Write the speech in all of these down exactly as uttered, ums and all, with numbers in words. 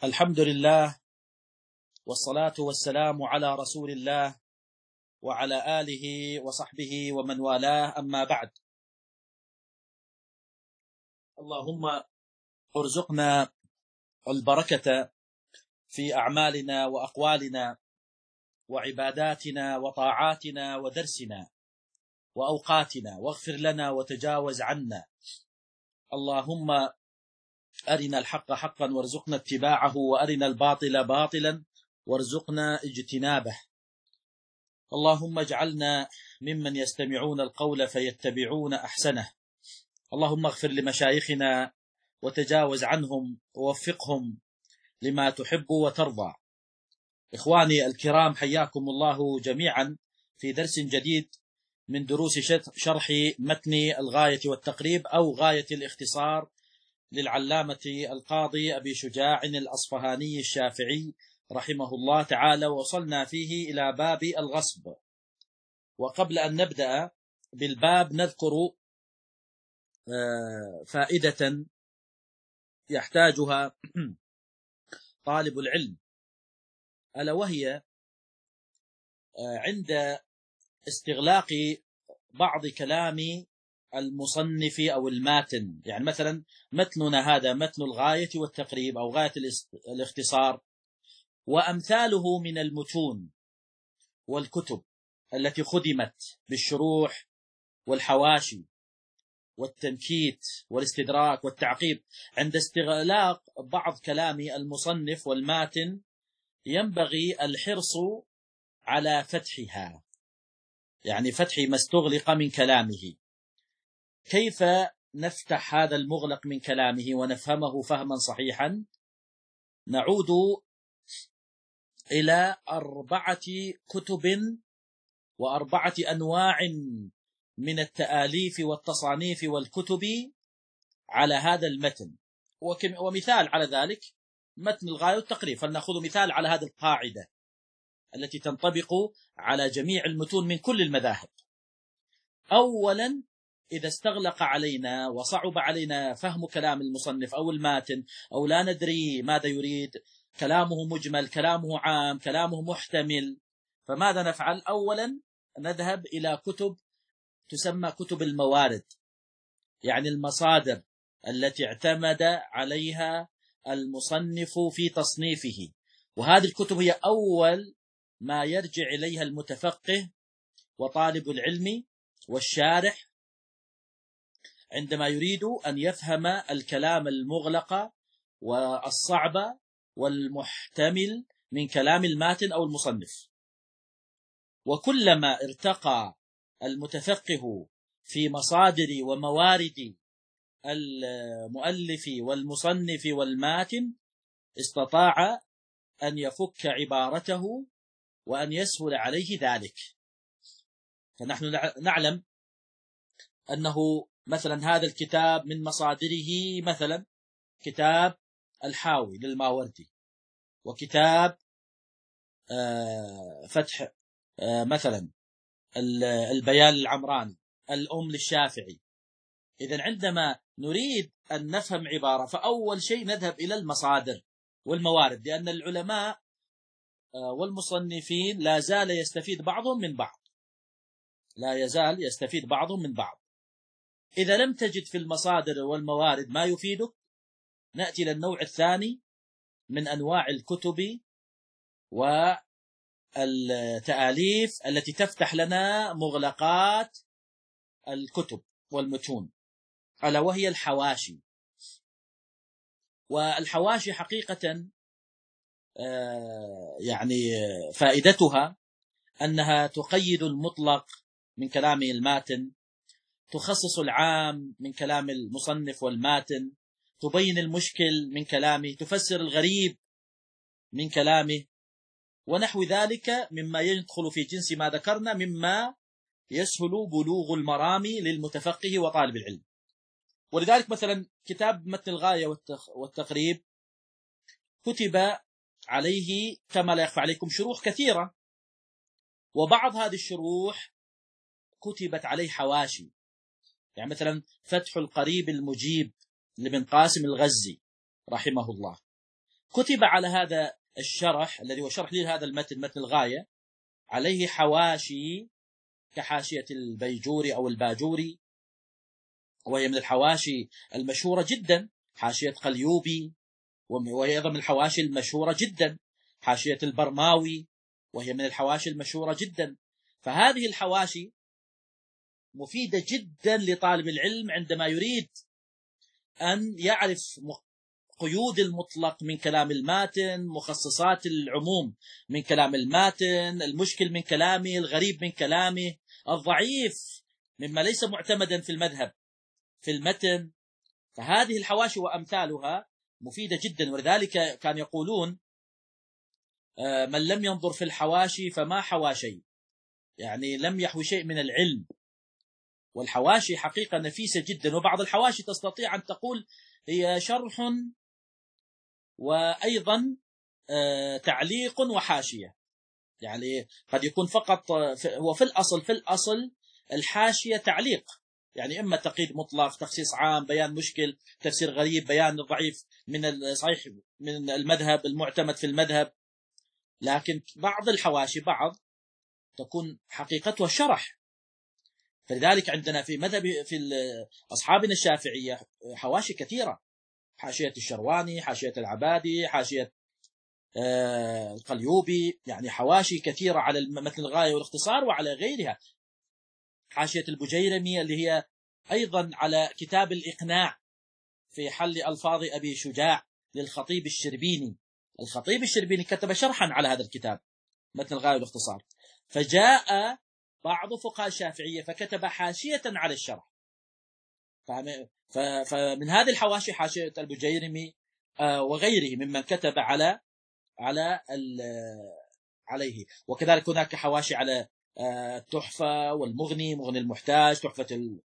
الحمد لله والصلاة والسلام على رسول الله وعلى آله وصحبه ومن والاه، أما بعد. اللهم ارزقنا البركة في أعمالنا وأقوالنا وعباداتنا وطاعاتنا ودرسنا وأوقاتنا، واغفر لنا وتجاوز عنا. اللهم أرنا الحق حقا وارزقنا اتباعه، وأرنا الباطل باطلا وارزقنا اجتنابه. اللهم اجعلنا ممن يستمعون القول فيتبعون أحسنه. اللهم اغفر لمشايخنا وتجاوز عنهم ووفقهم لما تحب وترضى. إخواني الكرام، حياكم الله جميعا في درس جديد من دروس شرح متن الغاية والتقريب أو غاية الاختصار للعلامة القاضي أبي شجاع الأصفهاني الشافعي رحمه الله تعالى. وصلنا فيه إلى باب الغصب، وقبل أن نبدأ بالباب نذكر فائدة يحتاجها طالب العلم، ألا وهي عند استغلاق بعض كلام المصنف أو الماتن. يعني مثلا متننا هذا متن الغاية والتقريب أو غاية الاختصار، وأمثاله من المتون والكتب التي خدمت بالشروح والحواشي والتنكيت والاستدراك والتعقيب. عند استغلاق بعض كلام المصنف والماتن ينبغي الحرص على فتحها، يعني فتح ما استغلق من كلامه. كيف نفتح هذا المغلق من كلامه ونفهمه فهما صحيحا؟ نعود إلى أربعة كتب وأربعة أنواع من التآليف والتصانيف والكتب على هذا المتن. ومثال على ذلك متن الغاية والتقريب، فلنأخذ مثال على هذه القاعدة التي تنطبق على جميع المتون من كل المذاهب. أولا، إذا استغلق علينا وصعب علينا فهم كلام المصنف أو الماتن، أو لا ندري ماذا يريد، كلامه مجمل، كلامه عام، كلامه محتمل، فماذا نفعل؟ أولا نذهب إلى كتب تسمى كتب الموارد، يعني المصادر التي اعتمد عليها المصنف في تصنيفه. وهذه الكتب هي أول ما يرجع إليها المتفقه وطالب العلم والشارح عندما يريد أن يفهم الكلام المغلق والصعب والمحتمل من كلام الماتن أو المصنف. وكلما ارتقى المتفقه في مصادر وموارد المؤلف والمصنف والماتن استطاع أن يفك عبارته وأن يسهل عليه ذلك. فنحن نعلم أنه مثلا هذا الكتاب من مصادره مثلا كتاب الحاوي للماوردي، وكتاب فتح مثلا البيان العمراني، الأم للشافعي. إذن عندما نريد أن نفهم عبارة فأول شيء نذهب إلى المصادر والموارد، لأن العلماء والمصنفين لا زال يستفيد بعضهم من بعض، لا يزال يستفيد بعضهم من بعض. إذا لم تجد في المصادر والموارد ما يفيدك، نأتي للنوع الثاني من أنواع الكتب والتآليف التي تفتح لنا مغلقات الكتب والمتون، ألا وهي الحواشي. والحواشي حقيقة يعني فائدتها أنها تقيد المطلق من كلام الماتن، تخصص العام من كلام المصنف والماتن، تبين المشكل من كلامه، تفسر الغريب من كلامه، ونحو ذلك مما يدخل في جنس ما ذكرنا مما يسهل بلوغ المرام للمتفقه وطالب العلم. ولذلك مثلا كتاب متن الغاية والتقريب كتب عليه كما لا يخفى عليكم شروح كثيرة، وبعض هذه الشروح كتبت عليه حواشي. يعني مثلا فتح القريب المجيب لابن قاسم الغزي رحمه الله كتب على هذا الشرح الذي هو شرح لهذا المتن، متن الغاية، عليه حواشي كحاشية البيجوري أو الباجوري، وهي من الحواشي المشهورة جدا، حاشية قليوبي، وهي أيضا من الحواشي المشهورة جدا، حاشية البرماوي، وهي من الحواشي المشهورة جدا. فهذه الحواشي مفيدة جدا لطالب العلم عندما يريد أن يعرف قيود المطلق من كلام الماتن، مخصصات العموم من كلام الماتن، المشكل من كلامه، الغريب من كلامه، الضعيف مما ليس معتمدا في المذهب في المتن. فهذه الحواشي وأمثالها مفيدة جدا. ولذلك كان يقولون من لم ينظر في الحواشي فما حوى شيء، يعني لم يحوي شيء من العلم. والحواشي حقيقة نفيسة جدا، وبعض الحواشي تستطيع أن تقول هي شرح وأيضا تعليق وحاشية، يعني قد يكون فقط هو في الأصل في الأصل الحاشية تعليق، يعني إما تقييد مطلق، تخصيص عام، بيان مشكل، تفسير غريب، بيان الضعيف من الصحيح من المذهب المعتمد في المذهب. لكن بعض الحواشي بعض تكون حقيقتها شرح. فلذلك عندنا في مذهب في أصحابنا الشافعية حواشي كثيرة، حاشية الشرواني، حاشية العبادي، حاشية القليوبي، يعني حواشي كثيرة على مثل الغاية والاختصار وعلى غيرها. حاشية البجيرمي اللي هي أيضا على كتاب الإقناع في حل ألفاظ أبي شجاع للخطيب الشربيني. الخطيب الشربيني كتب شرحا على هذا الكتاب مثل الغاية والاختصار، فجاء بعض فقهاء الشافعية فكتب حاشية على الشرح. فمن هذه الحواشي حاشية البجيرمي وغيره ممن كتب على على عليه. وكذلك هناك حواشي على التحفة والمغني، مغني المحتاج، تحفة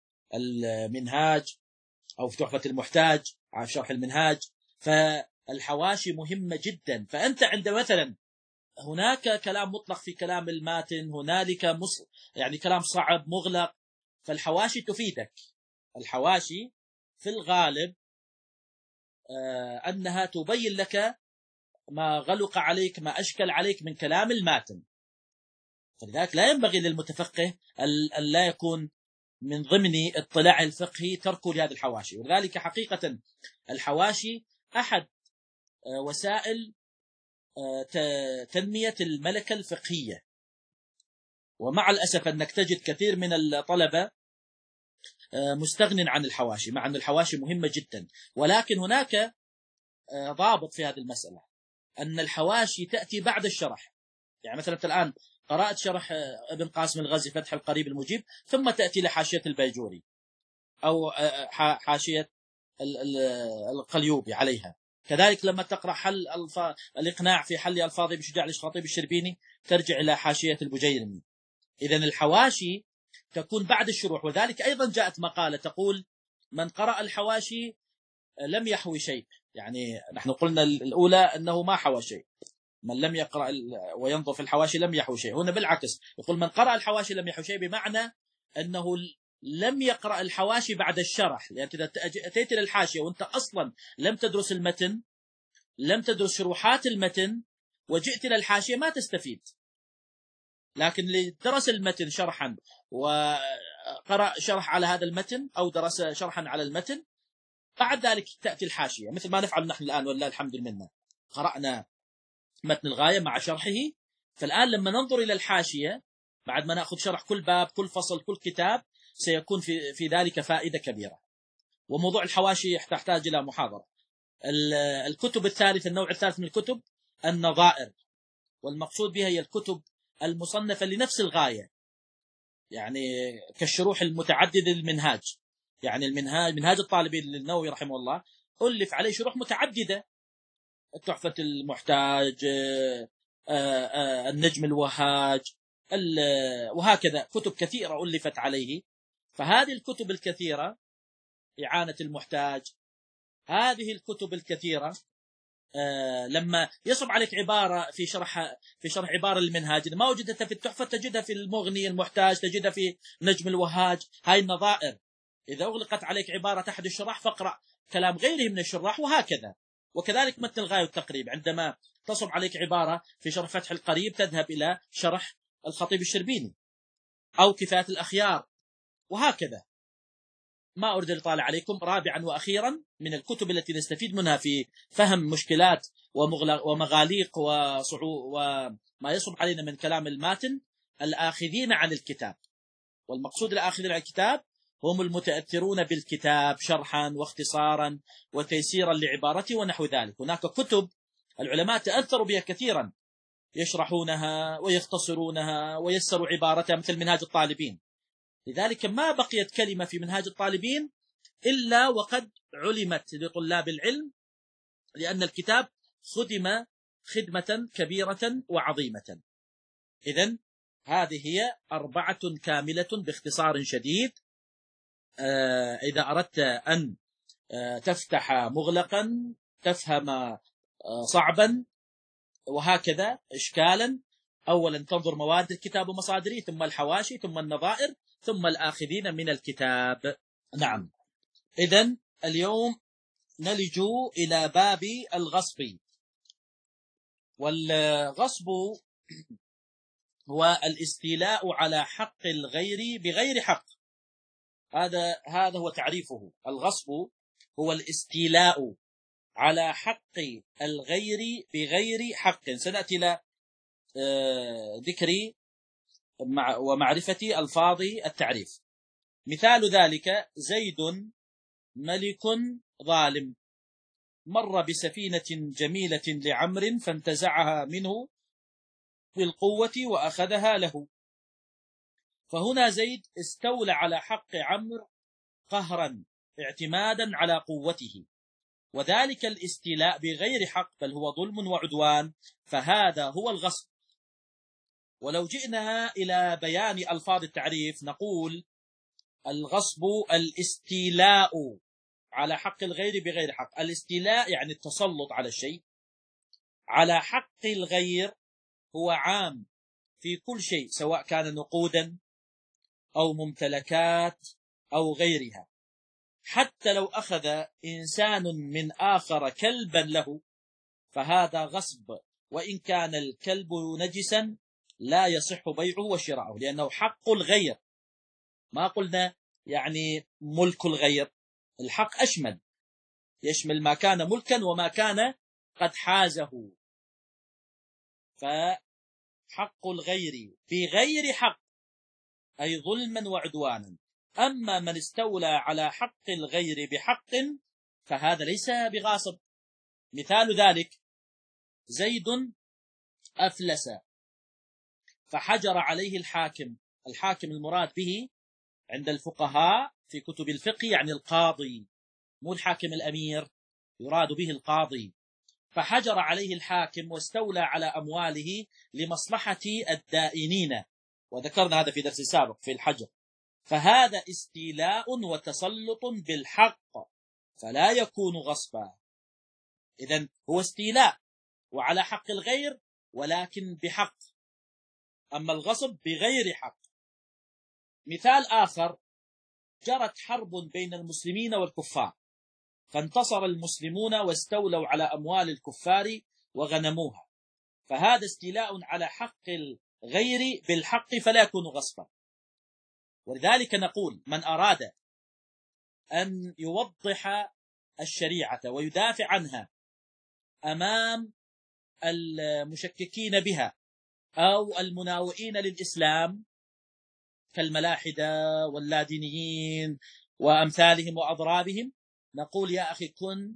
المنهاج أو في تحفة المحتاج على شرح المنهاج. فالحواشي مهمة جدا. فأنت عند مثلا هناك كلام مطلق في كلام الماتن، هنالك مص... يعني كلام صعب مغلق، فالحواشي تفيدك. الحواشي في الغالب آه أنها تبين لك ما غلق عليك، ما أشكل عليك من كلام الماتن. فلذلك لا ينبغي للمتفقه أن لا يكون من ضمن اطلاع الفقهي تركه لهذه الحواشي. ولذلك حقيقة الحواشي أحد وسائل تنمية الملكة الفقهية. ومع الأسف أنك تجد كثير من الطلبة مستغن عن الحواشي، مع أن الحواشي مهمة جدا. ولكن هناك ضابط في هذه المسألة، أن الحواشي تأتي بعد الشرح. يعني مثلا الآن قرأت شرح ابن قاسم الغزي فتح القريب المجيب، ثم تأتي لحاشية البيجوري أو حاشية القليوبي عليها. كذلك لما تقرأ حل الف... الإقناع في حل ألفاظ بشجاع الخطيب الشربيني ترجع إلى حاشية البجيرمي. إذن الحواشي تكون بعد الشروح. وذلك أيضا جاءت مقالة تقول من قرأ الحواشي لم يحوي شيء، يعني نحن قلنا الأولى أنه ما حوى شيء، من لم يقرأ وينظر في الحواشي لم يحوي شيء. هنا بالعكس يقول من قرأ الحواشي لم يحوي شيء، بمعنى أنه لم يقرأ الحواشي بعد الشرح. يعني إذا أتيت إلى الحاشية وأنت أصلا لم تدرس المتن، لم تدرس شروحات المتن، وجئت إلى الحاشية ما تستفيد. لكن اللي درس المتن شرحا وقرأ شرح على هذا المتن أو درس شرحا على المتن، بعد ذلك تأتي الحاشية مثل ما نفعل نحن الآن والله الحمد لله. قرأنا متن الغاية مع شرحه، فالآن لما ننظر إلى الحاشية بعد ما نأخذ شرح كل باب كل فصل كل كتاب سيكون في في ذلك فائدة كبيرة. وموضوع الحواشي تحتاج إلى محاضرة. الكتب الثالث، النوع الثالث من الكتب النظائر، والمقصود بها هي الكتب المصنفة لنفس الغاية، يعني كالشروح المتعددة للمنهاج. يعني المنهاج منهاج الطالبين للنووي رحمه الله ألف عليه شروح متعددة، تحفة المحتاج، النجم الوهاج، وهكذا كتب كثيرة ألفت عليه. فهذه الكتب الكثيرة، إعانة المحتاج، هذه الكتب الكثيرة لما يصعب عليك عبارة في شرح في شرح عبارة المنهاج إذا ما وجدتها في التحفة تجدها في المغني المحتاج، تجدها في نجم الوهاج. هاي النظائر إذا أغلقت عليك عبارة أحد الشراح فاقرأ كلام غيره من الشراح، وهكذا. وكذلك متن الغاية والتقريب، عندما تصب عليك عبارة في شرح فتح القريب تذهب إلى شرح الخطيب الشربيني أو كفاية الأخيار، وهكذا. ما أريد الإطالة عليكم. رابعا وأخيرا من الكتب التي نستفيد منها في فهم مشكلات ومغاليق وما يصب علينا من كلام الماتن، الآخذين عن الكتاب. والمقصود الآخذين عن الكتاب هم المتأثرون بالكتاب شرحا واختصارا وتيسيرا لعبارته ونحو ذلك. هناك كتب العلماء تأثروا بها كثيرا، يشرحونها ويختصرونها ويسروا عبارتها، مثل منهاج الطالبين. لذلك ما بقيت كلمة في منهاج الطالبين إلا وقد علمت لطلاب العلم، لأن الكتاب خدم خدمة كبيرة وعظيمة. إذن هذه هي أربعة كاملة باختصار شديد. آه إذا أردت أن آه تفتح مغلقا، تفهم آه صعبا، وهكذا إشكالا، أولا تنظر مواد الكتاب ومصادره، ثم الحواشي، ثم النظائر، ثم الآخذين من الكتاب. نعم. إذن اليوم نلج إلى باب الغصب. والغصب هو الاستيلاء على حق الغير بغير حق. هذا هذا هو تعريفه. الغصب هو الاستيلاء على حق الغير بغير حق. سنأتي إلى ذكر ومعرفة ألفاظ التعريف. مثال ذلك: زيد ملك ظالم، مر بسفينة جميلة لعمر فانتزعها منه بالقوة وأخذها له. فهنا زيد استولى على حق عمرو قهرا اعتمادا على قوته، وذلك الاستيلاء بغير حق، بل هو ظلم وعدوان، فهذا هو الغصب. ولو جئنا إلى بيان ألفاظ التعريف نقول: الغصب الاستيلاء على حق الغير بغير حق. الاستيلاء يعني التسلط على الشيء. على حق الغير هو عام في كل شيء، سواء كان نقودا أو ممتلكات أو غيرها. حتى لو أخذ إنسان من آخر كلبا له فهذا غصب، وإن كان الكلب نجسا لا يصح بيعه وشراؤه، لأنه حق الغير. ما قلنا يعني ملك الغير، الحق أشمل، يشمل ما كان ملكا وما كان قد حازه. فحق الغير بغير حق أي ظلما وعدوانا. أما من استولى على حق الغير بحق فهذا ليس بغاصب. مثال ذلك: زيد أفلس فحجر عليه الحاكم. الحاكم المراد به عند الفقهاء في كتب الفقه يعني القاضي، مو الحاكم الأمير، يراد به القاضي. فحجر عليه الحاكم واستولى على أمواله لمصلحة الدائنين، وذكرنا هذا في درس سابق في الحجر. فهذا استيلاء وتسلط بالحق، فلا يكون غصبا. إذن هو استيلاء وعلى حق الغير ولكن بحق، أما الغصب بغير حق. مثال آخر: جرت حرب بين المسلمين والكفار، فانتصر المسلمون واستولوا على أموال الكفار وغنموها، فهذا استيلاء على حق الغير بالحق فلا يكون غصبا. ولذلك نقول: من أراد أن يوضح الشريعة ويدافع عنها أمام المشككين بها أو المناوئين للإسلام كالملاحدة واللادينيين وأمثالهم وأضرابهم، نقول: يا أخي كن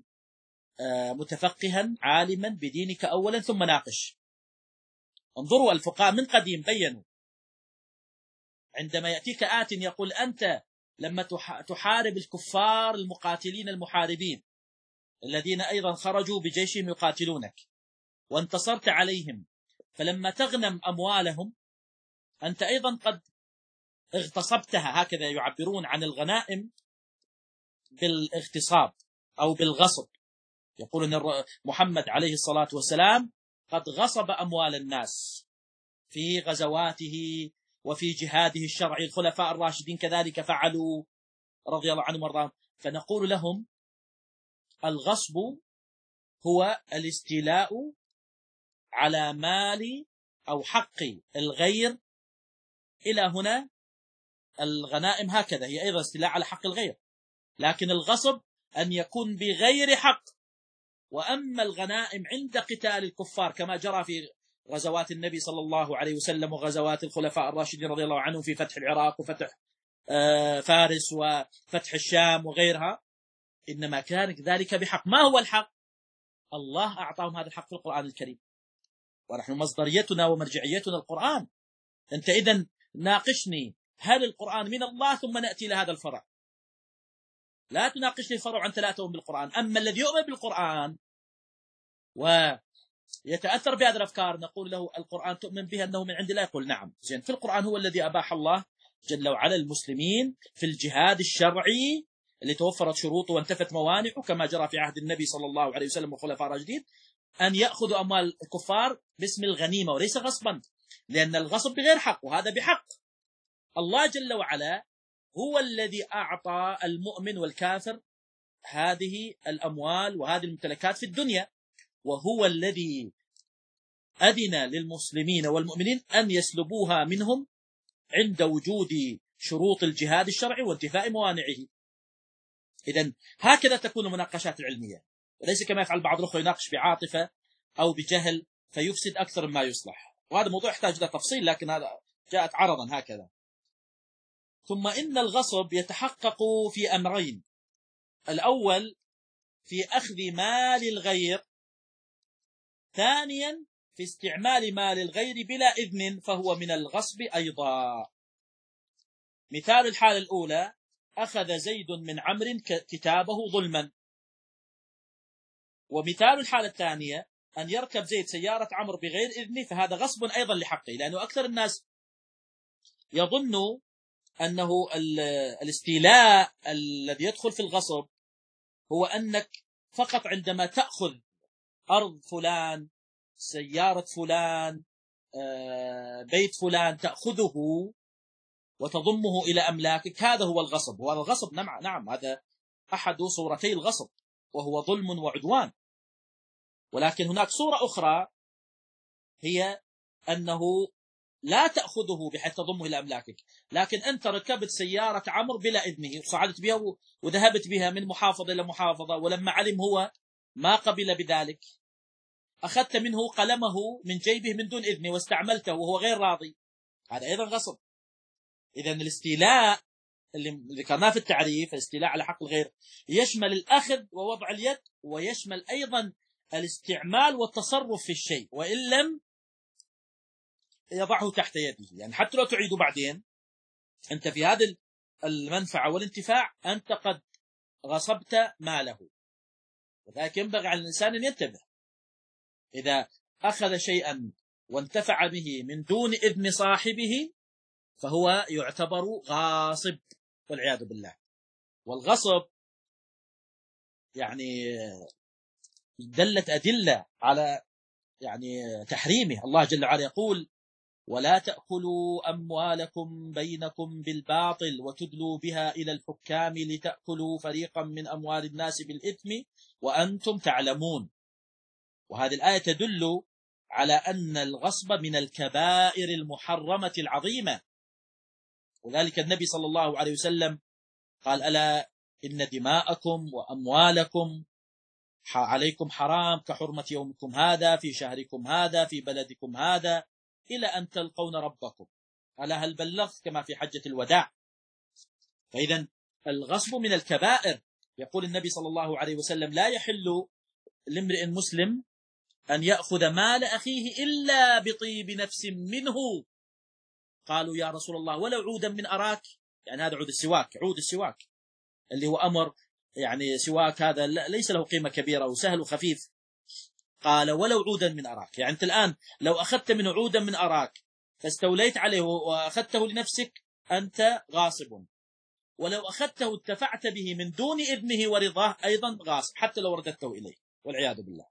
متفقها عالما بدينك أولا ثم ناقش. انظروا الفقهاء من قديم بينوا، عندما يأتيك آت يقول: أنت لما تحارب الكفار المقاتلين المحاربين الذين أيضا خرجوا بجيشهم يقاتلونك وانتصرت عليهم، فلما تغنم أموالهم أنت أيضا قد اغتصبتها. هكذا يعبرون عن الغنائم بالاغتصاب أو بالغصب. يقول أن محمد عليه الصلاة والسلام قد غصب أموال الناس في غزواته وفي جهاده الشرعي. الخلفاء الراشدين كذلك فعلوا رضي الله عنهم وارضاهم. فنقول لهم: الغصب هو الاستيلاء على مال أو حق الغير. إلى هنا الغنائم هكذا هي أيضا استيلاء على حق الغير، لكن الغصب أن يكون بغير حق. وأما الغنائم عند قتال الكفار كما جرى في غزوات النبي صلى الله عليه وسلم وغزوات الخلفاء الراشدين رضي الله عنهم في فتح العراق وفتح فارس وفتح الشام وغيرها، إنما كان ذلك بحق. ما هو الحق؟ الله أعطاهم هذا الحق في القرآن الكريم، ونحن مصدريتنا ومرجعيتنا القرآن. أنت إذن ناقشني هل القرآن من الله ثم نأتي لهذا الفرع، لا تناقشني الفرع عن ثلاثة بالقرآن. أما الذي يؤمن بالقرآن ويتأثر بهذه الأفكار نقول له القرآن تؤمن به أنه من عند الله؟ يقول نعم. زين، في القرآن هو الذي أباح الله جل وعلا المسلمين في الجهاد الشرعي اللي توفرت شروطه وانتفت موانعه كما جرى في عهد النبي صلى الله عليه وسلم والخلفاء الراشدين، أن يأخذوا أموال الكفار باسم الغنيمة وليس غصبا، لأن الغصب بغير حق وهذا بحق. الله جل وعلا هو الذي أعطى المؤمن والكافر هذه الأموال وهذه الممتلكات في الدنيا، وهو الذي أذن للمسلمين والمؤمنين أن يسلبوها منهم عند وجود شروط الجهاد الشرعي وانتفاء موانعه. إذن هكذا تكون المناقشات العلمية، وليس كما يفعل بعض الأخوة يناقش بعاطفة أو بجهل فيفسد أكثر مما يصلح، وهذا موضوع يحتاج إلى تفصيل، لكن هذا جاءت عرضا هكذا. ثم إن الغصب يتحقق في أمرين: الأول في أخذ مال الغير، ثانيا في استعمال مال الغير بلا إذن فهو من الغصب أيضا. مثال الحالة الأولى: أخذ زيد من عمرو كتابه ظلما. ومثال الحالة الثانية أن يركب زيد سيارة عمرو بغير إذنه، فهذا غصب أيضا لحقه، لأنه أكثر الناس يظن أنه الاستيلاء الذي يدخل في الغصب هو أنك فقط عندما تأخذ أرض فلان، سيارة فلان، بيت فلان، تأخذه وتضمه إلى أملاكك، هذا هو الغصب. وهذا الغصب نعم نعم هذا أحد صورتي الغصب وهو ظلم وعدوان. ولكن هناك صورة أخرى هي أنه لا تأخذه بحيث تضمه إلى أملاكك، لكن أنت ركبت سيارة عمرو بلا إذنه، صعدت بها وذهبت بها من محافظة إلى محافظة، ولما علم هو ما قبل بذلك أخذت منه قلمه من جيبه من دون إذنه واستعملته وهو غير راضي، هذا أيضا غصب. إذن الاستيلاء اللي ذكرناه في التعريف، الاستيلاء على حق الغير، يشمل الأخذ ووضع اليد، ويشمل أيضا الاستعمال والتصرف في الشيء وإن لم يضعه تحت يده. يعني حتى لو تعيده بعدين، أنت في هذه المنفعة والانتفاع أنت قد غصبت ماله. وذلك ينبغي على الإنسان أن ينتبه، إذا أخذ شيئا وانتفع به من دون إذن صاحبه فهو يعتبر غاصب والعياذ بالله. والغصب يعني دلت أدلة على يعني تحريمه. الله جل وعلا يقول: ولا تأكلوا أموالكم بينكم بالباطل وتدلوا بها إلى الحكام لتأكلوا فريقا من أموال الناس بالإثم وأنتم تعلمون. وهذه الآية تدل على أن الغصب من الكبائر المحرمة العظيمة، وذلك النبي صلى الله عليه وسلم قال: ألا إن دماءكم وأموالكم عليكم حرام كحرمة يومكم هذا في شهركم هذا في بلدكم هذا إلى أن تلقون ربكم، ألا هل بلغت؟ كما في حجة الوداع. فإذا الغصب من الكبائر. يقول النبي صلى الله عليه وسلم: لا يحل لامرئ مسلم أن يأخذ مال أخيه إلا بطيب نفس منه. قالوا: يا رسول الله ولو عودا من أراك؟ يعني هذا عود السواك، عود السواك اللي هو أمر يعني سواك هذا ليس له قيمة كبيرة وسهل وخفيف. قال: ولو عودا من أراك، يعني أنت الآن لو أخذت منه عودا من أراك فاستوليت عليه وأخذته لنفسك أنت غاصب، ولو أخذته اتفعت به من دون إذنه ورضاه أيضا غاصب، حتى لو رددته إليه والعياذ بالله.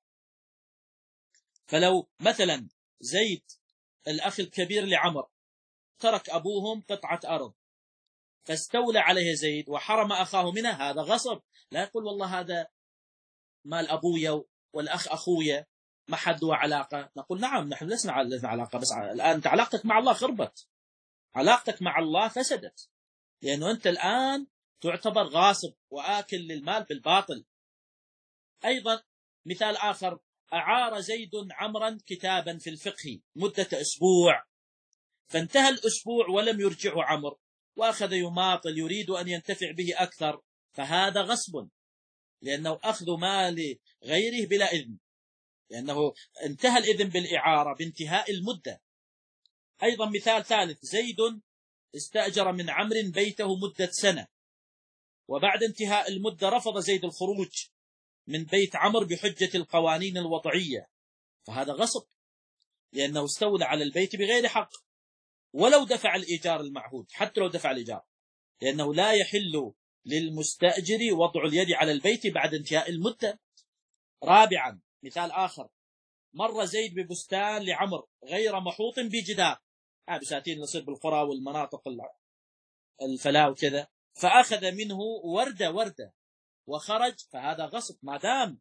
فلو مثلا زيد الأخ الكبير لعمر ترك أبوهم قطعة أرض فاستولى عليه زيد وحرم أخاه منها، هذا غصب. لا يقول والله هذا مال أبويا والأخ أخويا ما حد له علاقة، نقول نعم نحن لسنا لنا علاقة، بس الآن أنت علاقتك مع الله خربت، علاقتك مع الله فسدت، لأنه أنت الآن تعتبر غاصب وآكل للمال بالباطل. أيضا مثال آخر، أعار زيد عمرا كتابا في الفقه مدة أسبوع، فانتهى الأسبوع ولم يرجعه عمرو، وأخذ يماطل يريد أن ينتفع به أكثر، فهذا غصب، لأنه أخذ مال غيره بلا إذن، لأنه انتهى الإذن بالإعارة بانتهاء المدة. أيضا مثال ثالث، زيد استأجر من عمرو بيته مدة سنة، وبعد انتهاء المدة رفض زيد الخروج من بيت عمرو بحجة القوانين الوضعية، فهذا غصب، لأنه استولى على البيت بغير حق، ولو دفع الإيجار المعهود، حتى لو دفع الإيجار، لأنه لا يحل للمستأجر وضع اليد على البيت بعد انتهاء المدة. رابعا مثال آخر، مر زيد ببستان لعمر غير محوط بجدار، هذا بساتين اللي يصير بالقرى والمناطق الفلاة وكذا، فأخذ منه وردة وردة وخرج، فهذا غصب، ما دام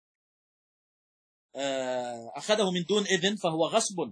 أخذه من دون إذن فهو غصب.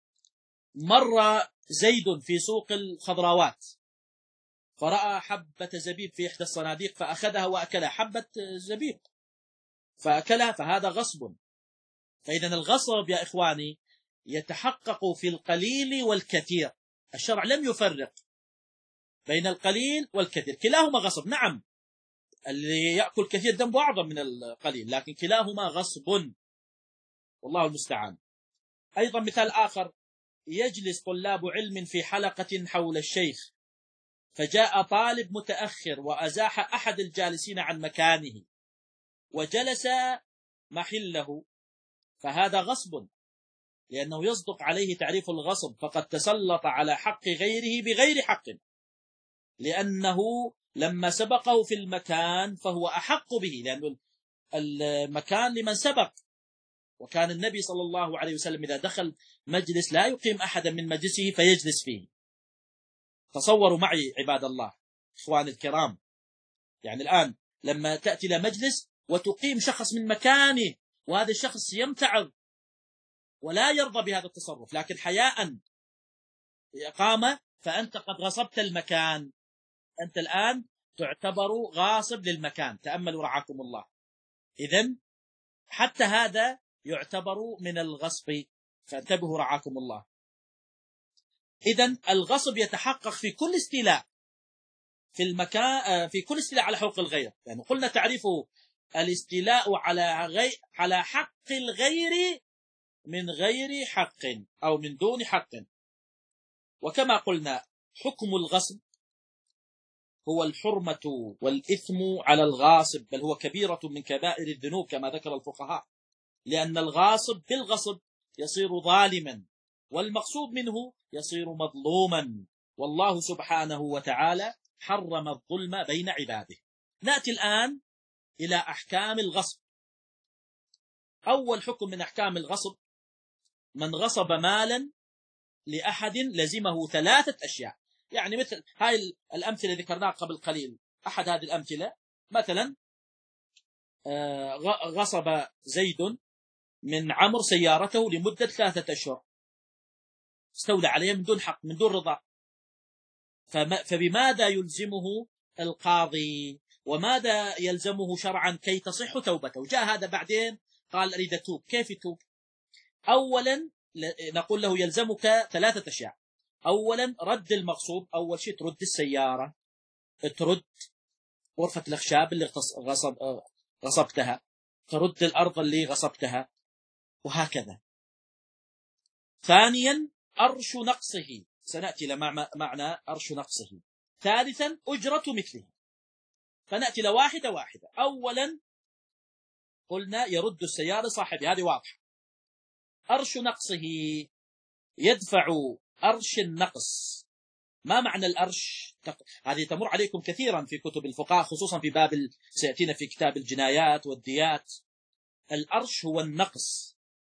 مر زيد في سوق الخضروات فرأى حبة زبيب في إحدى الصناديق فأخذها وأكلها، حبة زبيب فأكلها، فهذا غصب. فإذا الغصب يا إخواني يتحقق في القليل والكثير، الشرع لم يفرق بين القليل والكثير، كلاهما غصب. نعم اللي يأكل كثير ذنبه أعظم من القليل، لكن كلاهما غصب، والله المستعان. أيضا مثال آخر، يجلس طلاب علم في حلقة حول الشيخ، فجاء طالب متأخر وأزاح أحد الجالسين عن مكانه وجلس محله، فهذا غصب، لأنه يصدق عليه تعريف الغصب، فقد تسلط على حق غيره بغير حق، لأنه لما سبقه في المكان فهو أحق به، لأن المكان لمن سبق. وكان النبي صلى الله عليه وسلم إذا دخل مجلس لا يقيم أحدا من مجلسه فيجلس فيه. تصوروا معي عباد الله إخواني الكرام، يعني الآن لما تأتي إلى مجلس وتقيم شخص من مكانه، وهذا الشخص يمتعض ولا يرضى بهذا التصرف، لكن حياء قام، فأنت قد غصبت المكان، أنت الآن تعتبر غاصب للمكان. تأملوا رعاكم الله. إذن حتى هذا يعتبر من الغصب، فانتبهوا رعاكم الله. إذن الغصب يتحقق في كل استيلاء في المكان، في كل استيلاء على حقوق الغير، يعني قلنا تعريفه الاستيلاء على غير على حق الغير من غير حق أو من دون حق. وكما قلنا حكم الغصب هو الحرمة والإثم على الغاصب، بل هو كبيرة من كبائر الذنوب كما ذكر الفقهاء، لأن الغاصب بالغصب يصير ظالما، والمقصود منه يصير مظلوما، والله سبحانه وتعالى حرم الظلم بين عباده. نأتي الآن إلى أحكام الغصب. أول حكم من أحكام الغصب، من غصب مالا لأحد لزمه ثلاثة أشياء، يعني مثل هاي الأمثلة ذكرناها قبل قليل. أحد هذه الأمثلة مثلا غصب زيد من عمرو سيارته لمدة ثلاثة أشهر، استولى عليها من دون حق من دون رضا، فبماذا يلزمه القاضي وماذا يلزمه شرعا كي تصح توبته؟ جاء هذا بعدين قال أريد أتوب، كيف يتوب؟ أولا نقول له يلزمك ثلاثة أشياء. أولا رد المغصوب، أول شيء ترد السيارة، ترد غرفة الأخشاب اللي غصب غصبتها، ترد الأرض اللي غصبتها، وهكذا. ثانيا أرش نقصه، سنأتي لما معنى أرش نقصه. ثالثا أجرة مثله، فنأتي لواحدة واحدة. أولا قلنا يرد السيارة صاحبها، هذه واضحة. أرش نقصه يدفع أرش النقص. ما معنى الأرش؟ هذه تمر عليكم كثيرا في كتب الفقهاء، خصوصا في باب سيأتينا في كتاب الجنايات والديات. الأرش هو النقص،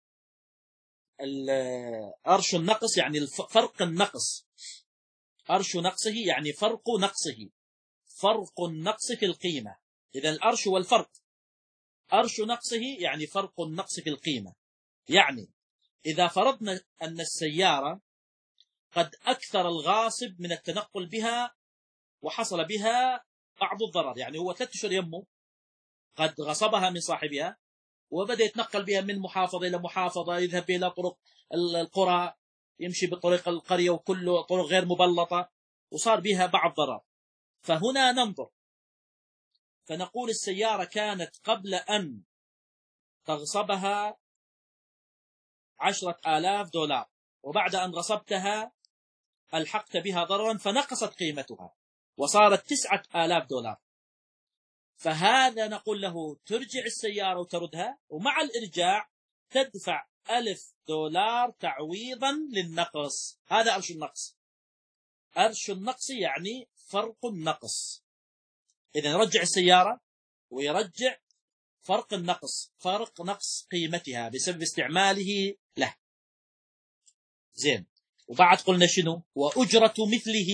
أرش النقص يعني فرق النقص، أرش نقصه يعني فرق نقصه، فرق النقص في القيمة. إذا الأرش هو الفرق، أرش نقصه يعني فرق النقص في القيمة. يعني إذا فرضنا أن السيارة قد أكثر الغاصب من التنقل بها وحصل بها بعض الضرر، يعني هو ثلاثة أشهر يمه قد غصبها من صاحبها وبدأ يتنقل بها من محافظة إلى محافظة، يذهب إلى طرق القرى، يمشي بطريق القرية وكله طرق غير مبلطة، وصار بها بعض ضرر. فهنا ننظر فنقول السيارة كانت قبل أن تغصبها عشرة آلاف دولار، وبعد أن غصبتها ألحقت بها ضررا فنقصت قيمتها وصارت تسعة آلاف دولار. فهذا نقول له ترجع السيارة وتردها، ومع الإرجاع تدفع ألف دولار تعويضا للنقص. هذا أرش النقص. أرش النقص يعني فرق النقص. إذا يرجع السيارة ويرجع فرق النقص، فرق نقص قيمتها بسبب استعماله له. زين. وبعد قلنا شنو؟ وأجرة مثله.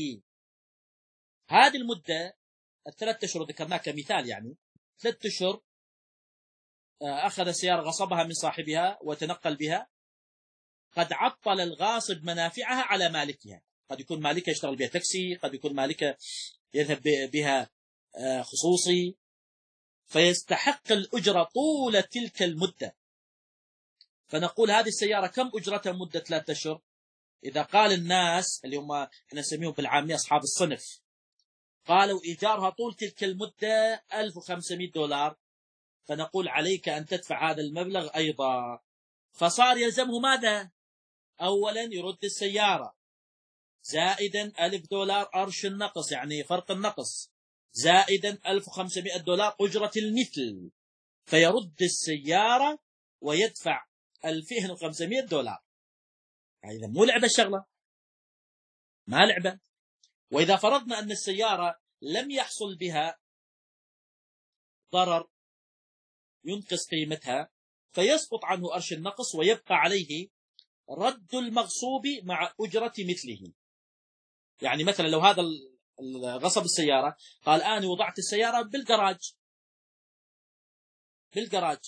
هذه المدة الثلاث أشهر ذكرناها كمثال، يعني ثلاث أشهر أخذ السيارة غصبها من صاحبها وتنقل بها، قد عطل الغاصب منافعها على مالكها. قد يكون مالكها يشتغل بها تاكسي، قد يكون مالكها يذهب بها خصوصي، فيستحق الأجرة طول تلك المدة. فنقول هذه السيارة كم أجرتها مدة ثلاثة أشهر؟ إذا قال الناس اللي هم احنا نسميهم بالعامية أصحاب الصنف قالوا إيجارها طول تلك المدة ألف وخمسمائة دولار، فنقول عليك أن تدفع هذا المبلغ أيضا. فصار يلزمه ماذا؟ أولا يرد السيارة، زائدا ألف دولار أرش النقص يعني فرق النقص، زائدا ألف وخمسمائة دولار أجرة المثل، فيرد السيارة ويدفع ألفين وخمسمائة دولار. إذا مو لعبة الشغلة، ما لعبة. وإذا فرضنا أن السيارة لم يحصل بها ضرر ينقص قيمتها، فيسقط عنه أرش النقص ويبقى عليه رد المغصوب مع أجرة مثله. يعني مثلا لو هذا غصب السيارة قال أنا وضعت السيارة بالجراج بالجراج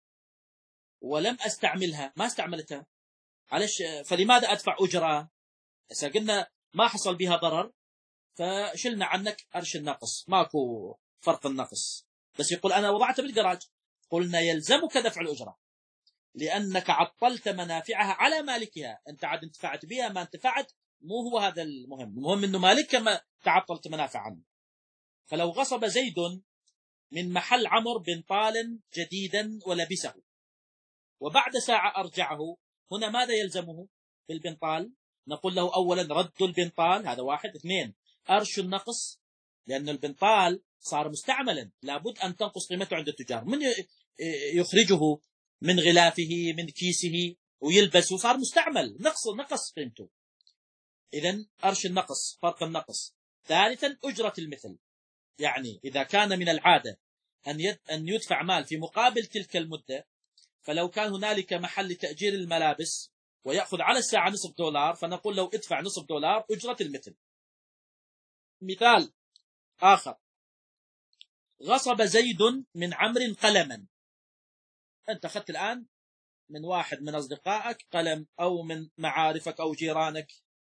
ولم أستعملها، ما استعملتها، علش فلماذا أدفع أجرة؟ إذا قلنا ما حصل بها ضرر فشلنا عنك أرش النقص، ماكو فرق النقص. بس يقول أنا وضعتها بالجراج، قلنا يلزمك دفع الأجرة لأنك عطلت منافعها على مالكها. أنت عاد انتفعت بها ما انتفعت، مو هو هذا المهم، المهم أنه مالكها ما تعطلت منافع عنه. فلو غصب زيد من محل عمر بنطال جديدا ولبسه وبعد ساعة أرجعه، هنا ماذا يلزمه بالبنطال؟ نقول له أولا رد البنطال، هذا واحد. اثنين أرش النقص، لأن البنطال صار مستعملا لابد أن تنقص قيمته عند التجار، من يخرجه من غلافه من كيسه ويلبسه صار مستعمل، نقص نقص قيمته. إذن أرش النقص فرق النقص. ثالثا أجرة المثل، يعني إذا كان من العادة أن أن يدفع مال في مقابل تلك المدة، فلو كان هنالك محل لتأجير الملابس ويأخذ على الساعة نصف دولار، فنقول له ادفع نصف دولار أجرة المثل. مثال آخر، غصب زيد من عمرو قلما. أنت أخذت الآن من واحد من أصدقائك قلم أو من معارفك أو جيرانك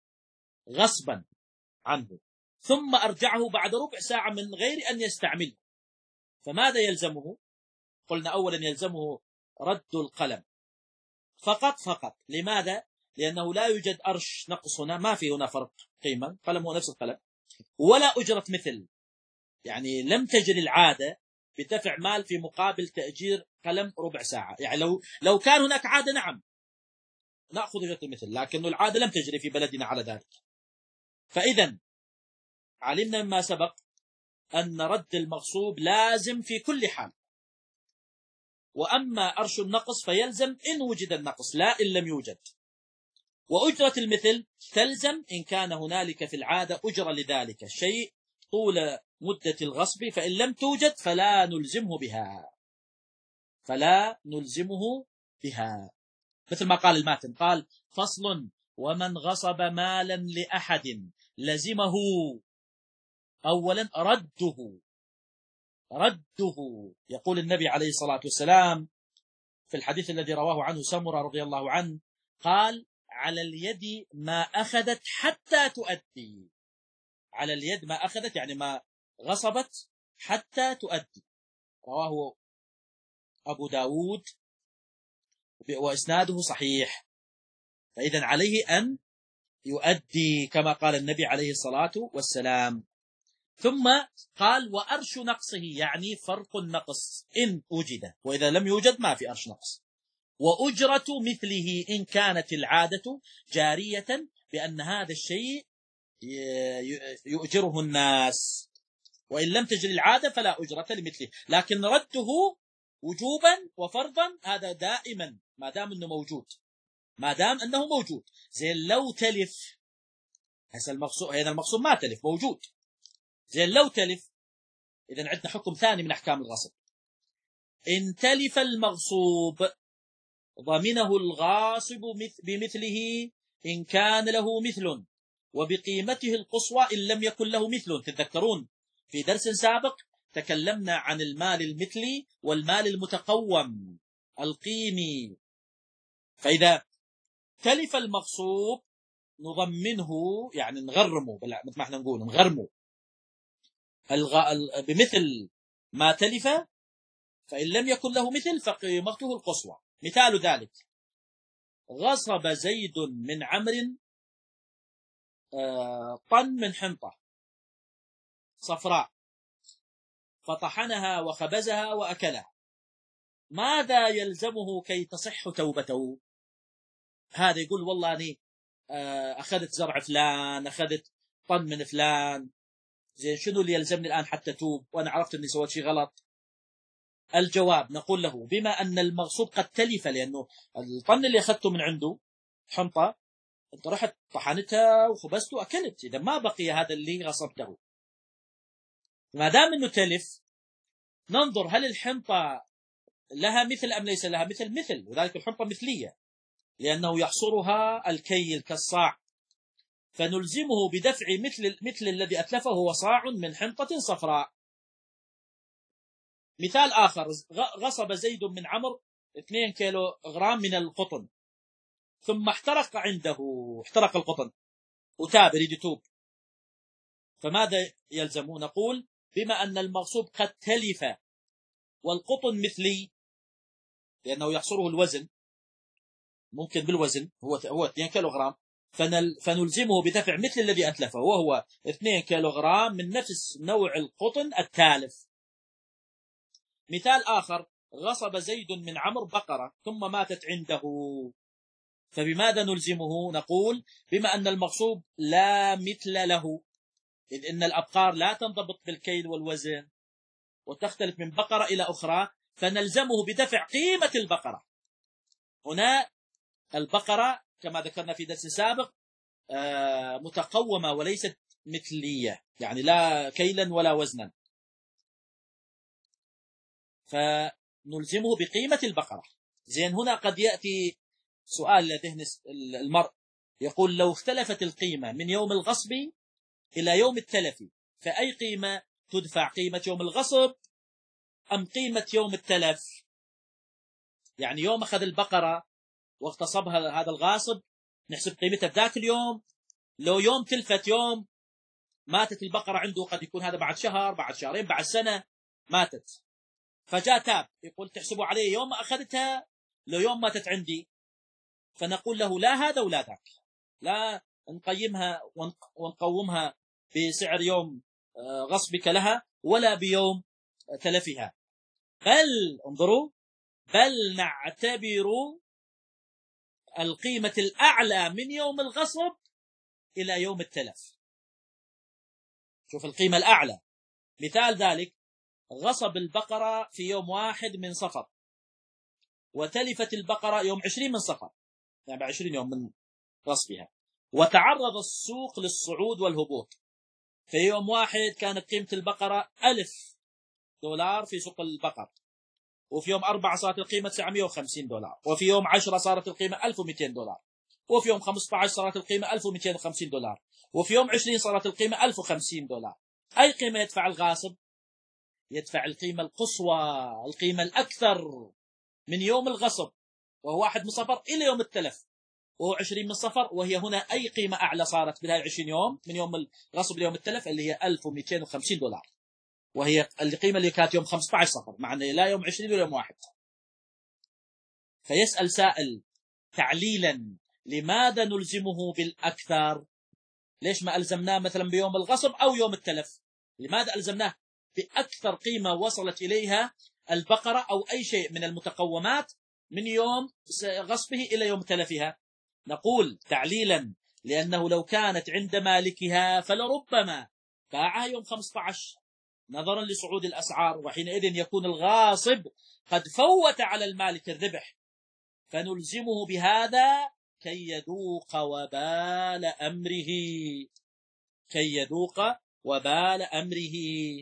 غصبا عنه، ثم أرجعه بعد ربع ساعة من غير أن يستعمله، فماذا يلزمه؟ قلنا أولا يلزمه رد القلم فقط فقط. لماذا؟ لأنه لا يوجد أرش نقص هنا، ما في هنا فرق قيمة، قلم هو نفس القلم، ولا أجرة مثل، يعني لم تجري العادة بدفع مال في مقابل تأجير قلم ربع ساعة. يعني لو لو كان هناك عادة نعم نأخذ أجرة المثل، لكن العادة لم تجري في بلدنا على ذلك. فإذا علمنا مما سبق أن رد المغصوب لازم في كل حال، وأما أرش النقص فيلزم إن وجد النقص لا إن لم يوجد. وأجرة المثل تلزم إن كان هنالك في العادة أجرة لذلك الشيء طول مدة الغصب، فإن لم توجد فلا نلزمه بها فلا نلزمه بها مثل ما قال الماتن، قال فصل: ومن غصب مالا لأحد لزمه أولا رده رده. يقول النبي عليه الصلاة والسلام في الحديث الذي رواه عنه سمرة رضي الله عنه قال: على اليد ما أخذت حتى تؤدي. على اليد ما أخذت يعني ما غصبت حتى تؤدي. رواه أبو داود وإسناده صحيح. فإذن عليه أن يؤدي كما قال النبي عليه الصلاة والسلام. ثم قال: وأرش نقصه، يعني فرق النقص إن وجد، وإذا لم يوجد ما في أرش نقص. وأجرة مثله إن كانت العادة جارية بأن هذا الشيء يؤجره الناس، وإن لم تجري العادة فلا أجرة لمثله. لكن رده وجوبا وفرضا هذا دائما ما دام أنه موجود، ما دام أنه موجود. زين لو تلف، هذا المقصود، هذا المقصود ما تلف موجود. زين لو تلف، إذن عندنا حكم ثاني من أحكام الغصب. إن تلف المغصوب ضمنه الغاصب بمثله إن كان له مثل وبقيمته القصوى إن لم يكن له مثل. تتذكرون في درس سابق تكلمنا عن المال المثلي والمال المتقوم القيمي. فإذا تلف المغصوب نضمنه، يعني نغرمه، مثل ما احنا نقول نغرمه بمثل ما تلف، فإن لم يكن له مثل فقيمته القصوى. مثال ذلك: غصب زيد من عمرو طن من حنطة صفراء فطحنها وخبزها وأكلها، ماذا يلزمه كي تصح توبته؟ هذا يقول: والله أنا أخذت زرع فلان، أخذت طن من فلان، زين شنو اللي يلزمني الآن حتى توب وأنا عرفت أني سويت شيء غلط؟ الجواب نقول له: بما أن المغصوب قد تلف، لأنه الطن اللي أخذته من عنده حنطة أنت رحت طحنتها وخبزته وأكلت، إذا ما بقي هذا اللي غصبته. ما دام أنه تلف ننظر هل الحنطة لها مثل أم ليس لها مثل. مثل، وذلك الحنطة مثلية لأنه يحصرها الكيل كالصاع، فنلزمه بدفع مثل مثل الذي أتلفه هو صاع من حنطة صفراء. مثال آخر: غصب زيد من عمرو اثنين كيلو غرام من القطن ثم احترق عنده، احترق القطن وتاب يريد يتوب، فماذا يلزم؟ نقول: بما أن المغصوب قد تلف والقطن مثلي لأنه يحصره الوزن، ممكن بالوزن هو هو اثنين كيلو غرام، فنل فنلزمه بدفع مثل الذي أتلفه وهو اثنين كيلو غرام من نفس نوع القطن التالف. مثال آخر: غصب زيد من عمرو بقرة ثم ماتت عنده، فبماذا نلزمه؟ نقول: بما أن المغصوب لا مثل له، إذ إن الأبقار لا تنضبط بالكيل والوزن وتختلف من بقرة إلى أخرى، فنلزمه بدفع قيمة البقرة. هنا البقرة كما ذكرنا في درس سابق متقومة وليست مثلية، يعني لا كيلا ولا وزنا، فنلزمه بقيمة البقرة. زين هنا قد يأتي سؤال لذهن المرء يقول: لو اختلفت القيمة من يوم الغصب إلى يوم التلف فأي قيمة تدفع؟ قيمة يوم الغصب أم قيمة يوم التلف؟ يعني يوم أخذ البقرة واغتصبها هذا الغاصب نحسب قيمتها ذاك اليوم، لو يوم تلفت يوم ماتت البقرة عنده، قد يكون هذا بعد شهر بعد شهرين بعد سنة ماتت، فجاء تاب، يقول تحسبوا عليه يوم أخذتها لو يوم ماتت عندي، فنقول له: لا هذا ولا ذاك، لا نقيمها ونقومها بسعر يوم غصبك لها ولا بيوم تلفها، بل انظروا بل نعتبر القيمة الأعلى من يوم الغصب إلى يوم التلف. شوف القيمة الأعلى. مثال ذلك: غصب البقرة في يوم واحد من صفر وتلفت البقرة يوم عشرين من صفر، يعني عشرين يوم من غصبها، وتعرض السوق للصعود والهبوط، في يوم واحد كانت قيمة البقرة ألف دولار في سوق البقر، وفي يوم أربعة صارت القيمة تسعمائة وخمسين دولار، وفي يوم عشرة صارت القيمة ألف ومئتين دولار، وفي يوم خمسة عشر صارت القيمة ألف ومئتين وخمسين دولار، وفي يوم عشرين صارت القيمة ألف وخمسين دولار. أي قيمة يدفع الغاصب؟ يدفع القيمة القصوى، القيمة الأكثر من يوم الغصب، وهو واحد من صفر إلى يوم التلف، وهو عشرين من صفر، وهي هنا أي قيمة أعلى صارت بهاي عشرين يوم من يوم الغصب ليوم التلف اللي هي ألف ومئتين وخمسين دولار، وهي القيمة اللي كانت يوم خمسة عشر صفر، مع أنه لا يوم عشرين ولا يوم واحد. فيسأل سائل تعليلا لماذا نلزمه بالأكثر؟ ليش ما ألزمناه مثلا بيوم الغصب أو يوم التلف؟ لماذا ألزمناه بأكثر قيمة وصلت إليها البقرة أو أي شيء من المتقومات من يوم غصبه إلى يوم تلفها؟ نقول تعليلا لأنه لو كانت عند مالكها فلربما باعها يوم خمسة عشر نظرا لصعود الأسعار، وحينئذ يكون الغاصب قد فوت على المالك الربح، فنلزمه بهذا كي يذوق وبال أمره، كي يذوق وبال أمره.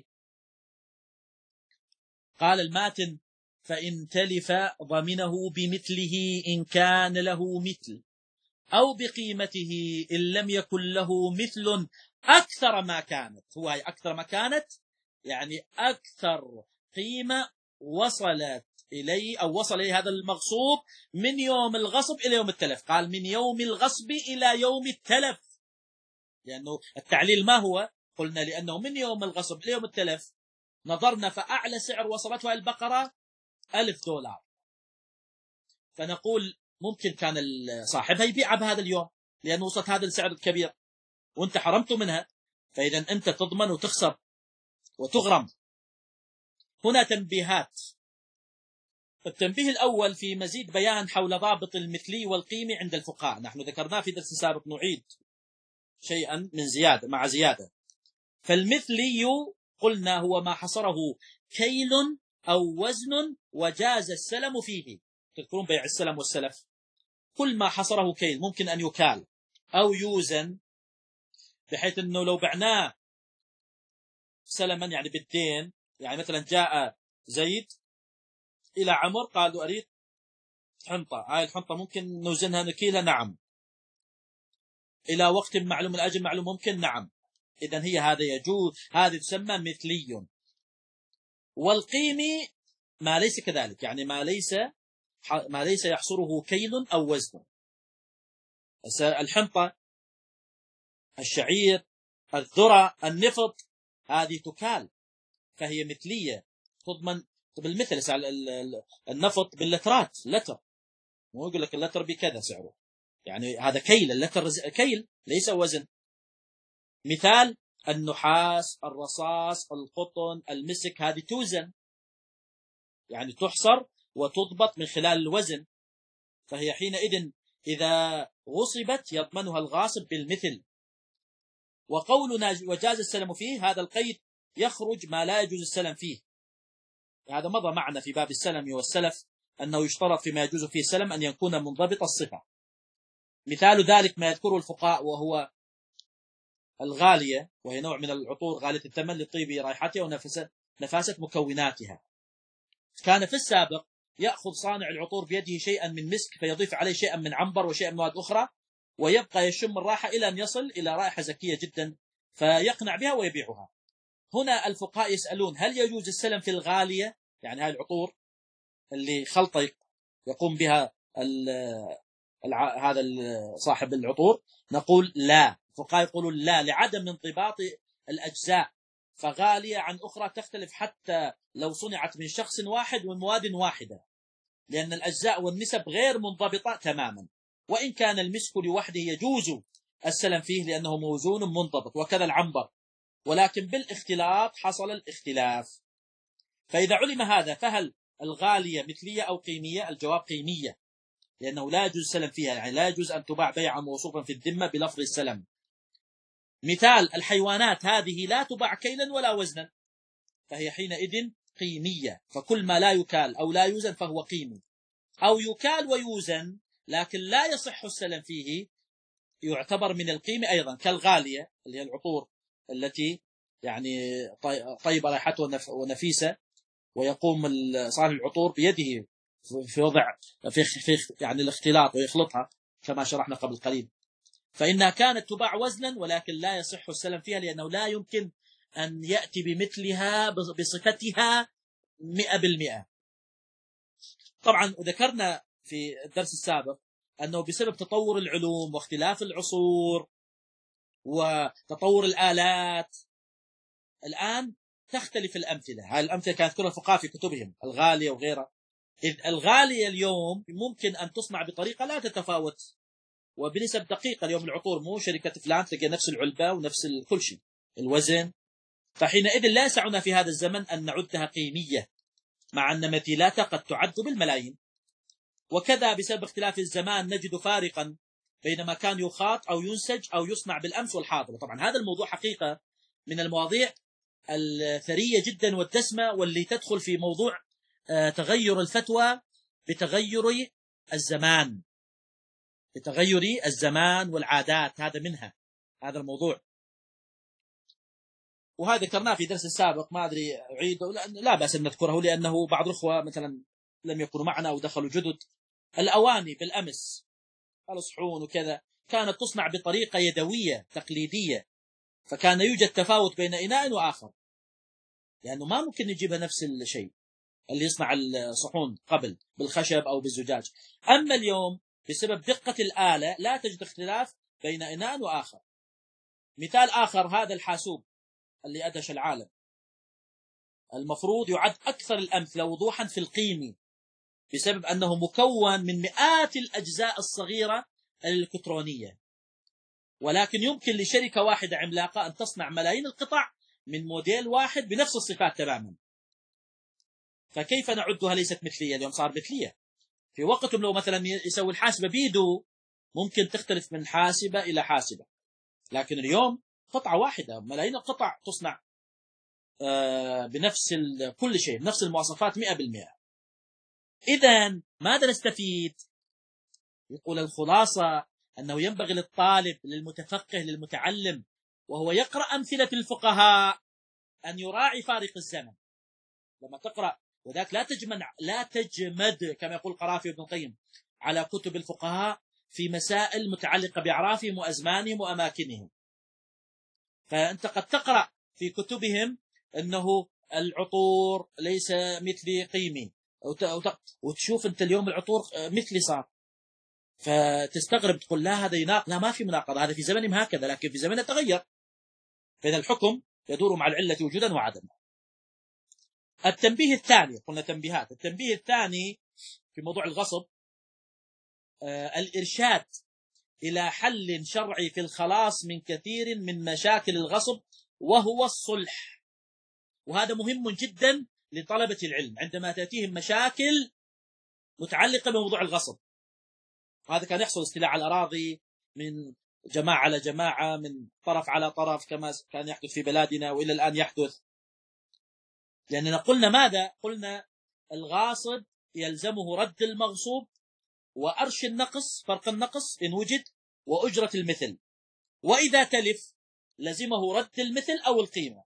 قال الماتن: فإن تلف ضمنه بمثله إن كان له مثل، أو بقيمته إن لم يكن له مثل أكثر ما كانت. هو أكثر ما كانت يعني أكثر قيمة وصلت إليه أو وصل إليه هذا المغصوب من يوم الغصب إلى يوم التلف. قال من يوم الغصب إلى يوم التلف، لأنه التعليل ما هو؟ قلنا لأنه من يوم الغصب إلى يوم التلف نظرنا فأعلى سعر وصلتها البقرة ألف دولار، فنقول ممكن كان صاحبها يبيعها بهذا اليوم لأنه وصلت هذا السعر الكبير وانت حرمته منها، فإذا أنت تضمن وتخسر وتغرم. هنا تنبيهات. التنبيه الأول في مزيد بيان حول ضابط المثلي والقيمي عند الفقهاء، نحن ذكرناه في درس سابق، نعيد شيئا من زيادة مع زيادة. فالمثلي قلنا هو ما حصره كيل أو وزن وجاز السلم فيه. تذكرون بيع السلم والسلف؟ كل ما حصره كيل ممكن أن يكال أو يوزن، بحيث أنه لو بعناه سلما يعني بالدين، يعني مثلا جاء زيد إلى عمر قال له أريد حنطة، هاي الحنطة ممكن نوزنها نكيلها؟ نعم. إلى وقت معلوم الأجل معلوم؟ ممكن، نعم. إذن هي هذا يجوز، هذه تسمى مثلي. والقيمي ما ليس كذلك، يعني ما ليس ما ليس يحصره كيل أو وزن. الحنطة، الشعير، الذرة، النفط، هذه تكال فهي مثلية، تضمن بالمثل. النفط باللترات، لتر، مو يقول لك اللتر بكذا سعره، يعني هذا كيل، اللتر كيل ليس وزن. مثال النحاس، الرصاص، القطن، المسك، هذه توزن، يعني تحصر وتضبط من خلال الوزن، فهي حينئذ إذا غصبت يضمنها الغاصب بالمثل. وقولنا وجاز السلم فيه، هذا القيد يخرج ما لا يجوز السلم فيه. هذا مضى معنا في باب السلم والسلف أنه يشترط فيما يجوز فيه السلم أن يكون منضبط الصفة. مثال ذلك ما يذكره الفقهاء وهو الغالية، وهي نوع من العطور غالية الثمن لطيب رائحتها ونفاسة نفاسة مكوناتها. كان في السابق يأخذ صانع العطور بيده شيئا من مسك فيضيف عليه شيئا من عنبر وشيئا من مواد أخرى، ويبقى يشم الراحة إلى أن يصل إلى رائحة زكية جدا فيقنع بها ويبيعها. هنا الفقهاء يسألون هل يجوز السلم في الغالية، يعني هذه العطور اللي خلطة يقوم بها هذا صاحب العطور؟ نقول لا. الفقهاء يقولون لا لعدم انضباط الأجزاء، فغالية عن أخرى تختلف حتى لو صنعت من شخص واحد ومواد واحدة، لأن الأجزاء والنسب غير منضبطة تماما. وإن كان المسك لوحده يجوز السلم فيه لأنه موزون منضبط، وكذا العنبر، ولكن بالاختلاط حصل الاختلاف. فإذا علم هذا فهل الغالية مثلية أو قيمية؟ الجواب قيمية، لأنه لا يجوز السلم فيها، يعني لا يجوز أن تباع بيعا موصوفا في الذمة بلفظ السلم. مثال الحيوانات، هذه لا تباع كيلا ولا وزنا، فهي حينئذ قيمية. فكل ما لا يكال أو لا يوزن فهو قيمي، أو يكال ويوزن لكن لا يصح السلم فيه يعتبر من القيمة أيضا، كالغالية اللي هي العطور التي يعني طيبة رائحتها ونفيسة، ويقوم صاحب العطور بيده في وضع في في يعني الاختلاط ويخلطها كما شرحنا قبل قليل، فإنها كانت تباع وزنا ولكن لا يصح السلم فيها، لأنه لا يمكن أن يأتي بمثلها بصفتها مئة بالمئة. طبعا ذكرنا في الدرس السابق أنه بسبب تطور العلوم واختلاف العصور وتطور الآلات الآن تختلف الأمثلة. هذه الأمثلة كانت كلها فقهاء في كتبهم الغالية وغيرها. إذ الغالية اليوم ممكن أن تصنع بطريقة لا تتفاوت وبنسب دقيقة. اليوم العطور مو شركة فلان تلقى نفس العلبة ونفس كل شيء الوزن، فحينئذ لا يسعنا في هذا الزمن أن نعدها قيمية، مع أن مثيلاتها قد تعد بالملايين. وكذا بسبب اختلاف الزمان نجد فارقا بين ما كان يخاط أو ينسج أو يصنع بالأمس والحاضر. طبعا هذا الموضوع حقيقة من المواضيع الثرية جدا والدسمة، واللي تدخل في موضوع تغير الفتوى بتغير الزمان بتغير الزمان والعادات. هذا منها هذا الموضوع، وهذا ذكرناه في درس السابق، ما أدري أعيده، لا بأس أن نذكره لأنه بعض الأخوة مثلا لم يكونوا معنا أو دخلوا جدد. الأواني بالأمس الصحون وكذا كانت تصنع بطريقة يدوية تقليدية، فكان يوجد تفاوت بين إناء وآخر، لأنه ما ممكن نجيبها نفس الشيء اللي يصنع الصحون قبل بالخشب أو بالزجاج. أما اليوم بسبب دقة الآلة لا تجد اختلاف بين إناء وآخر. مثال آخر هذا الحاسوب اللي أدهش العالم، المفروض يعد أكثر الأمثلة وضوحا في القيمة بسبب أنه مكون من مئات الأجزاء الصغيرة الإلكترونية، ولكن يمكن لشركة واحدة عملاقة أن تصنع ملايين القطع من موديل واحد بنفس الصفات تماما. فكيف نعدها ليست مثلية؟ اليوم صار مثلية. في وقتهم لو مثلا يسوي الحاسبة بيده ممكن تختلف من حاسبة إلى حاسبة، لكن اليوم قطعة واحدة ملايين القطع تصنع بنفس كل شيء بنفس المواصفات مئة بالمئة. إذن ماذا نستفيد؟ يقول الخلاصة أنه ينبغي للطالب للمتفقه للمتعلم وهو يقرأ أمثلة الفقهاء أن يراعي فارق الزمن لما تقرأ، وذاك لا تجمد لا تجمد كما يقول القرافي وابن القيم على كتب الفقهاء في مسائل متعلقة بأعرافهم وأزمانهم وأماكنهم. فأنت قد تقرأ في كتبهم أنه العطور ليس مثلي قيمي، وتشوف أنت اليوم العطور مثلي صار، فتستغرب تقول لا هذا يناقض. لا، ما في مناقضة، هذا في زمنهم هكذا لكن في زمننا تغير. فإذا الحكم يدور مع العلة وجودا وعدما. التنبيه الثاني، قلنا تنبيهات، التنبيه الثاني في موضوع الغصب آه الإرشاد إلى حل شرعي في الخلاص من كثير من مشاكل الغصب وهو الصلح. وهذا مهم جدا لطلبة العلم عندما تأتيهم مشاكل متعلقة بموضوع الغصب. وهذا كان يحصل استيلاء على الأراضي من جماعة على جماعة، من طرف على طرف، كما كان يحدث في بلادنا وإلى الآن يحدث. لأننا قلنا ماذا؟ قلنا الغاصب يلزمه رد المغصوب وأرش النقص، فرق النقص إن وجد، وأجرة المثل، وإذا تلف لزمه رد المثل أو القيمة.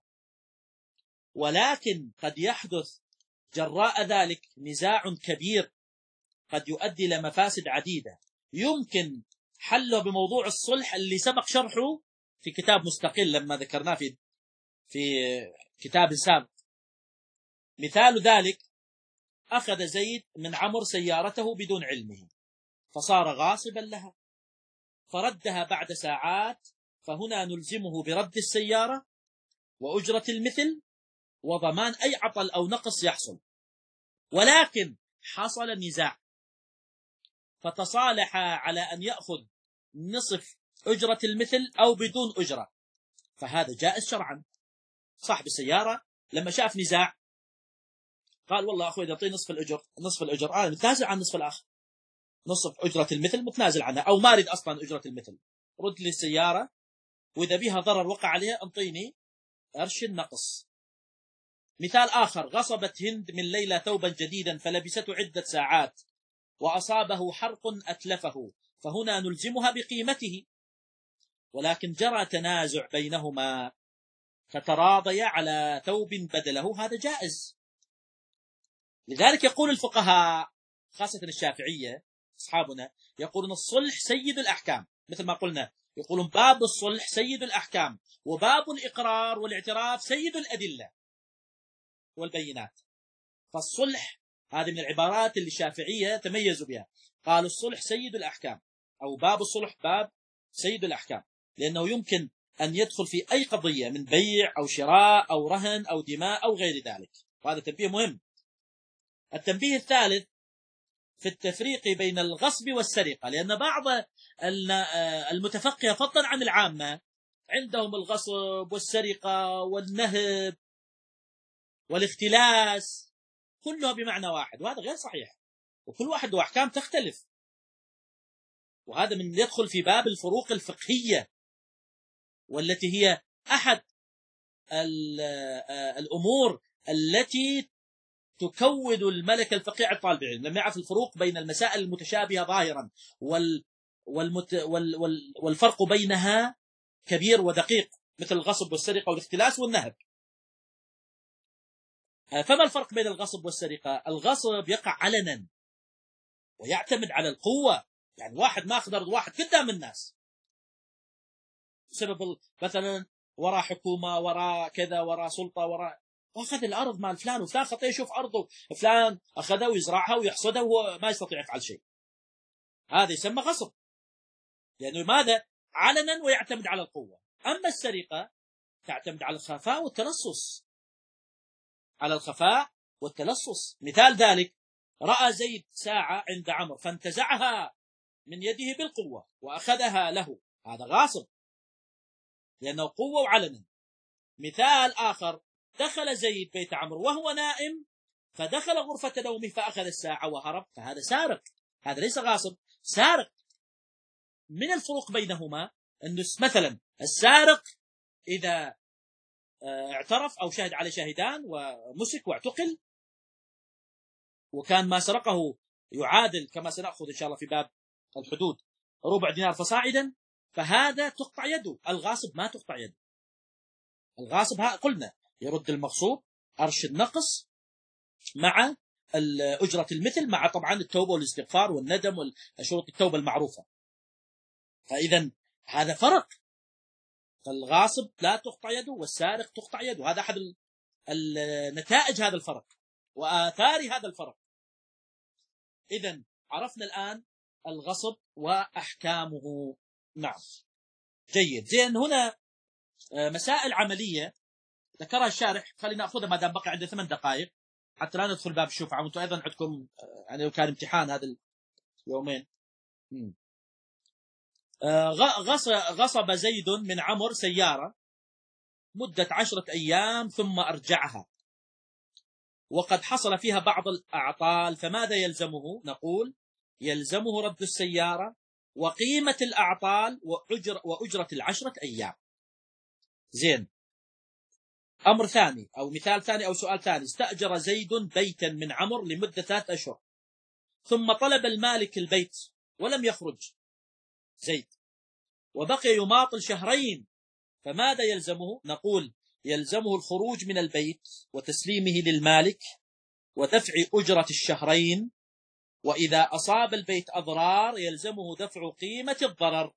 ولكن قد يحدث جراء ذلك نزاع كبير قد يؤدي إلى مفاسد عديدة يمكن حله بموضوع الصلح اللي سبق شرحه في كتاب مستقل لما ذكرناه في في كتاب سابق. مثال ذلك أخذ زيد من عمرو سيارته بدون علمه فصار غاصبا لها فردها بعد ساعات، فهنا نلزمه برد السيارة وأجرة المثل وضمان أي عطل أو نقص يحصل. ولكن حصل نزاع فتصالح على أن يأخذ نصف أجرة المثل أو بدون أجرة، فهذا جائز شرعا. صاحب السيارة لما شاف نزاع قال والله أخوي يعطي نصف الأجر نصف الأجر أنا آه متنازل عن نصف الآخر، نصف أجرة المثل متنازل عنها، أو ما أريد أصلا أجرة المثل، رد لي السيارة وإذا بها ضرر وقع عليها أنطيني أرش النقص. مثال آخر، غصبت هند من ليلى ثوبا جديدا فلبسته عدة ساعات وأصابه حرق أتلفه، فهنا نلزمها بقيمته، ولكن جرى تنازع بينهما فتراضيا على ثوب بدله، هذا جائز. لذلك يقول الفقهاء خاصة الشافعية أصحابنا يقولون الصلح سيد الأحكام، مثل ما قلنا يقولون باب الصلح سيد الأحكام، وباب الإقرار والاعتراف سيد الأدلة والبينات. فالصلح هذه من العبارات اللي الشافعية تميزوا بها، قالوا الصلح سيد الأحكام، أو باب الصلح باب سيد الأحكام، لأنه يمكن أن يدخل في أي قضية من بيع أو شراء أو رهن أو دماء أو غير ذلك. وهذا تنبيه مهم. التنبيه الثالث في التفريق بين الغصب والسرقة، لأن بعض المتفقهة فضلا عن العامة عندهم الغصب والسرقة والنهب والاختلاس كلها بمعنى واحد، وهذا غير صحيح، وكل واحد له أحكام تختلف، وهذا من يدخل في باب الفروق الفقهية، والتي هي أحد الأمور التي تكود الملكة الفقيه على الطالب العلم، لما يعرف الفروق بين المسائل المتشابهة ظاهرا وال والمت وال وال والفرق بينها كبير ودقيق، مثل الغصب والسرقة والاختلاس والنهب. فما الفرق بين الغصب والسرقة؟ الغصب يقع علنا ويعتمد على القوة، يعني واحد ما أخذ أرض واحد قدام الناس بسبب مثلا وراء حكومة، وراء كذا، وراء سلطة، وراء أخذ الأرض مال فلان، وفلان خطيه يشوف أرضه، فلان أخذها ويزرعها ويحصدها وهو ما يستطيع يفعل شيء، هذا يسمى غصب، لأنه ماذا؟ علنا ويعتمد على القوة. أما السرقة تعتمد على الخفاء والتلصص، على الخفاء والتلصص. مثال ذلك رأى زيد ساعة عند عمرو فانتزعها من يده بالقوة وأخذها له، هذا غاصب لأنه قوة وعلنا. مثال آخر دخل زيد بيت عمرو وهو نائم فدخل غرفة نومه فأخذ الساعة وهرب، فهذا سارق، هذا ليس غاصب، سارق. من الفروق بينهما أنه مثلا السارق إذا اعترف أو شهد عليه شاهدان ومسك واعتقل وكان ما سرقه يعادل كما سنأخذ إن شاء الله في باب الحدود ربع دينار فصاعدا، فهذا تقطع يده. الغاصب ما تقطع يده. الغاصب قلنا يرد المغصوب أرش النقص مع أجرة المثل، مع طبعا التوبة والاستغفار والندم وشروط التوبة المعروفة. فإذا هذا فرق، الغاصب لا تقطع يده والسارق تقطع يده. هذا أحد النتائج هذا الفرق وآثار هذا الفرق. إذن عرفنا الآن الغصب وأحكامه. نعم جيد. زين، هنا مسائل عملية ذكرها الشارح، خلينا نأخذها ما دام بقي عندنا ثمان دقائق حتى لا ندخل باب الشفعة، وانتم أيضا عندكم يعني لو كان امتحان هذا اليومين. غصب زيد من عمرو سيارة مدة عشرة أيام ثم أرجعها وقد حصل فيها بعض الأعطال، فماذا يلزمه؟ نقول يلزمه رد السيارة وقيمة الأعطال وأجر وأجرة العشرة أيام. زين، أمر ثاني أو مثال ثاني أو سؤال ثاني، استأجر زيد بيتا من عمرو لمدة ثلاث أشهر ثم طلب المالك البيت ولم يخرج زيد وبقي يماطل شهرين، فماذا يلزمه؟ نقول يلزمه الخروج من البيت وتسليمه للمالك ودفع أجرة الشهرين، وإذا أصاب البيت أضرار يلزمه دفع قيمة الضرر.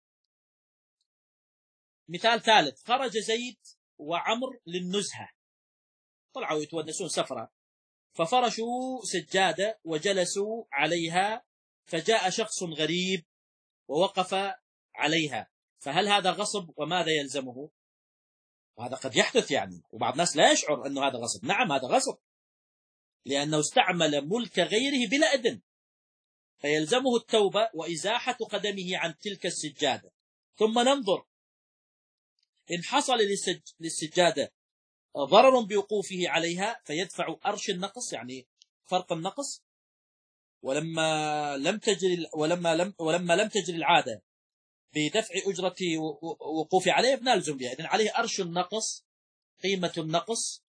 مثال ثالث، خرج زيد وعمر للنزهة، طلعوا يتونسون سفرة، ففرشوا سجادة وجلسوا عليها، فجاء شخص غريب ووقف عليها، فهل هذا غصب وماذا يلزمه؟ وهذا قد يحدث يعني، وبعض الناس لا يشعر أنه هذا غصب. نعم هذا غصب، لأنه استعمل ملك غيره بلا إذن، فيلزمه التوبة وإزاحة قدمه عن تلك السجادة. ثم ننظر إن حصل للسجادة ضرر بوقوفه عليها فيدفع أرش النقص، يعني فرق النقص، ولما لم تجري ولما لم ولما لم تجري العادة بدفع أجرة وقوف عليه فنلزم بها، إذن عليه أرش النقص، قيمة النقص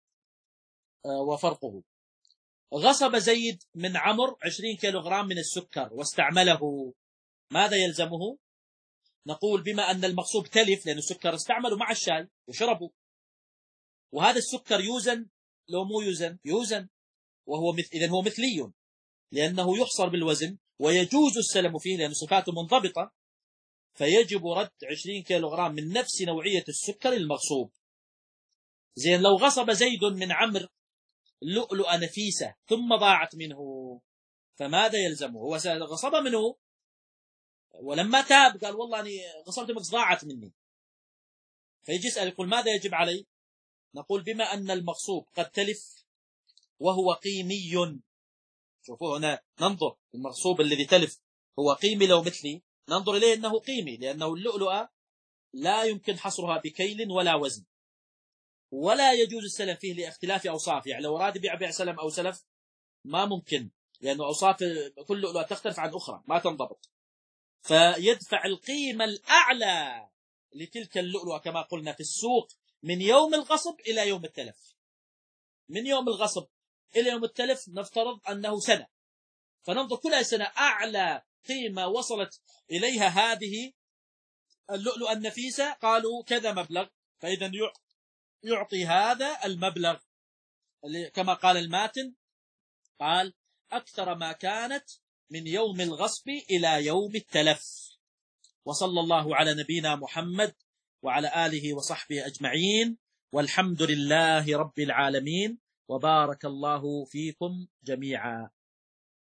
وفرقه. غصب زيد من عمرو عشرين كيلوغرام من السكر واستعمله، ماذا يلزمه؟ نقول بما أن المغصوب تلف، لأن السكر استعمله مع الشاي وشربه، وهذا السكر يوزن لو مو يوزن يوزن، وهو مثل إذن هو مثلي لأنه يحصر بالوزن ويجوز السلم فيه لأن صفاته منضبطة، فيجب رد عشرين كيلوغرام من نفس نوعية السكر المغصوب. زين لو غصب زيد من عمرو لؤلؤة نفيسة ثم ضاعت منه فماذا يلزمه؟ هو غصب منه ولما تاب قال والله أني غصبت منك ضاعت مني، فيجي يسأل يقول ماذا يجب علي؟ نقول بما أن المغصوب قد تلف وهو قيمي. شوفوا هنا ننظر المغصوب الذي تلف هو قيمي لو مثلي، ننظر إليه أنه قيمي، لأنه اللؤلؤة لا يمكن حصرها بكيل ولا وزن، ولا يجوز السلم فيه لاختلاف أوصاف. يعني لو أراد يبيع بيع سلم أو سلف ما ممكن، لأنه أوصاف كل لؤلؤة تختلف عن أخرى ما تنضبط، فيدفع القيمة الأعلى لتلك اللؤلؤة كما قلنا في السوق من يوم الغصب إلى يوم التلف. من يوم الغصب إلى يوم التلف نفترض أنه سنة، فننظر كل سنة أعلى قيمة وصلت إليها هذه اللؤلؤة النفيسة قالوا كذا مبلغ، فإذا يعطي هذا المبلغ كما قال الماتن، قال أكثر ما كانت من يوم الغصب إلى يوم التلف. وصلى الله على نبينا محمد وعلى آله وصحبه أجمعين، والحمد لله رب العالمين، وبارك الله فيكم جميعا.